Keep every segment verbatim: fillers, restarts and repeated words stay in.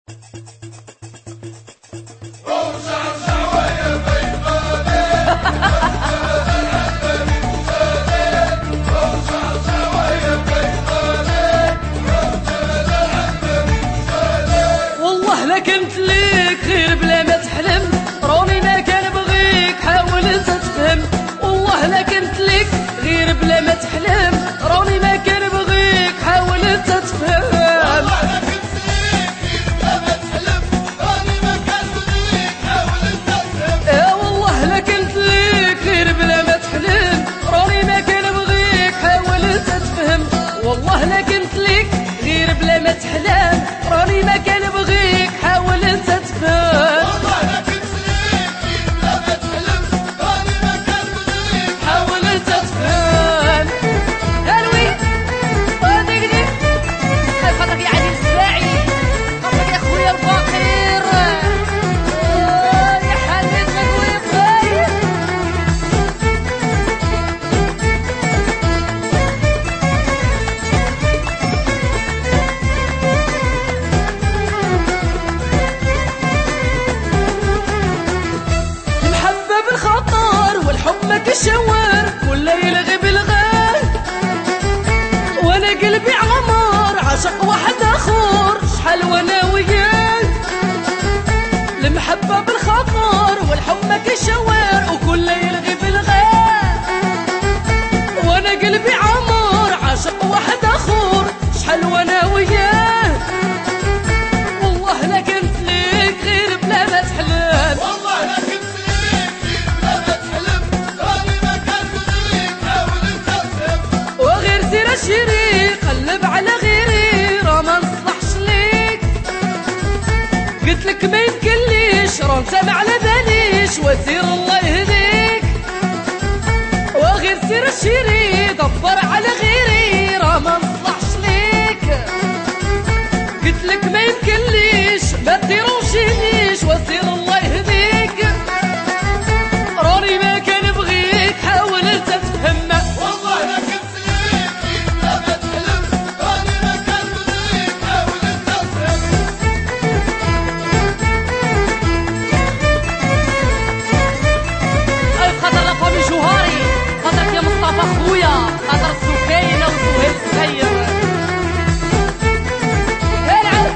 والله لا كنت ليك غير بلا ما تحلم، راني ما كنبغيك حاول انت تفهم. والله لا كنت ليك غير بلا ما تحلم، راني ما كنبغيك حاول انت تفهم. والله لا كنت ليك غير بلا ما تحلم، راني ما كنبغيك حاول انت تفهم. اه والله لا كنت ليك غير بلا ما تحلم، راني ما كنبغيك حاول انت تفهم. والله لا كنت ليك غير بلا ما تحلم، راني ما كنبغيك حاول انت تفهم. والله لا كنت ليك غير بلا ما تحلم، راني ما كنبغيك حاول انت تفهم. الوي صادق لي هاي خاطرك يا عادل السباعي، خاطرك يا خويا الفقير، يا حليت مقوي بخير. المحبة بالخطر والحب كالشوار، ولا يلغي بالغال، وانا قلبي عمار عاشق واحد اخر، شحال وانا وياه. المحبة بالخطر والحب كالشوار، وكل يلغي بالغال، وانا قلبي عمار عاشق واحد اخر، شحال وانا وياه. والله لا كنت ليك غير بلا ما تحلم، والله لا كنت ليك غير بلا ما تحلم، راني ما كنبغيك حاول انت تفهم. وغير سير شيري قلب على غيري، راه ما نصلحش ليك. قلتلك ما يمكنليش، راه انت ما على باليش، وسير الله يهديك. وغير سير شيري دبر على غيري، راه ما نصلحش ليك. قلتلك ما يمكنليش ما تديروشينيش، وسير الله يهديك. راني ما كنبغيك حاول انت تفهم. والله لا كنت ليك غير بلا ما تحلم، راني ما كنبغيك حاول انت تفهم. اي خاطر لافامي جوهري، خاطرك يا مصطفى خويا، خاطر سكينة وسهيل السير. يا العب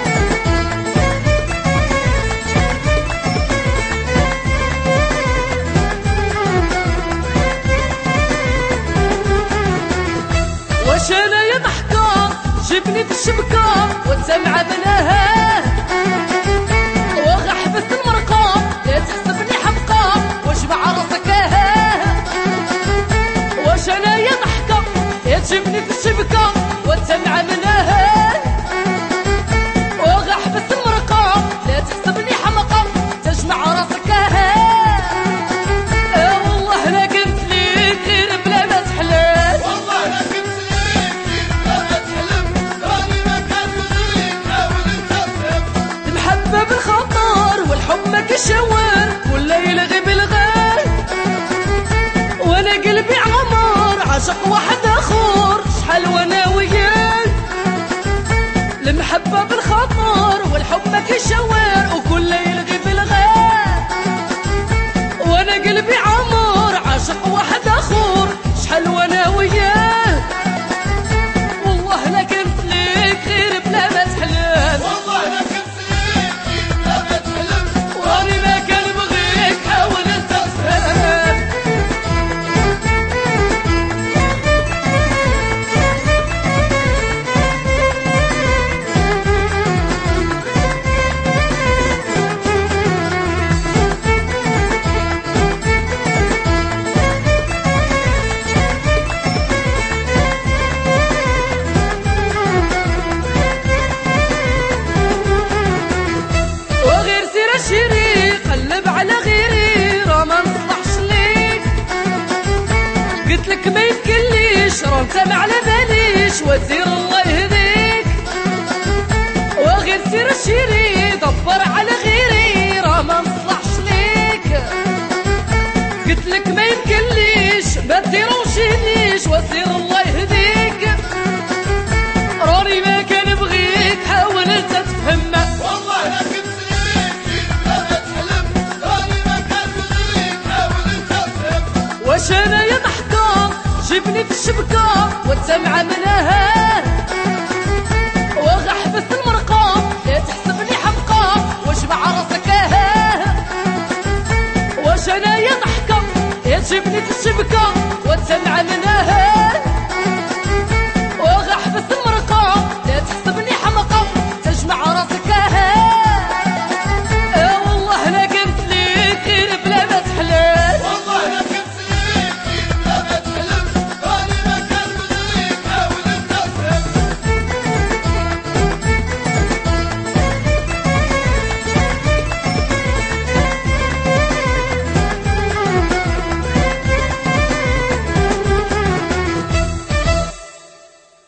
واش انا يا ضحكة جبني في الشبكة وتسمع بناها، واغا حبست المرقة لا تحسبني حمقى واشبع راسك اها. واش انا يا ضحكة يا تجبني في الشبكة وتسمع منها، واغا حبست المرقة لا تحسبني حمقى تجمع راسك اها. اه والله لا كنت ليك غير بلا ما تحلم، والله لا كنت ليك غير بلا ما تحلم، راني ما كنبغيك حاول انت تفهم. المحبة بالخطر والحب كالشوار، ولا يلغي بالغال، وانا قلبي عمار عاشق واحد اخر، شحال وانا وياه. المحبة بالخطر والحب كالشوار، وكل يلغي بالغال، وانا قلبي عمار عاشق واحد اخر، شحال وانا وياه. والله لا كنت ليك غير بلا ما تحلم، والله لا كنت ليك غير بلا ما تحلم، راني ما كنبغيك حاول انت تفهم. وغير سير شيري قلب على غيري، راه ما نصلحش ليك. قلتلك ما يمكنليش، راه انت ما على باليش، وسير الله يهديك. وغير سير شيري دبر على غيري، راه ما نصلحش ليك. قلتلك ما يمكنليش ما تديروشينيش، وسير الله يهديك. راني ما كنبغيك حاول انت تفهم. والله الشبكة وتسمع منها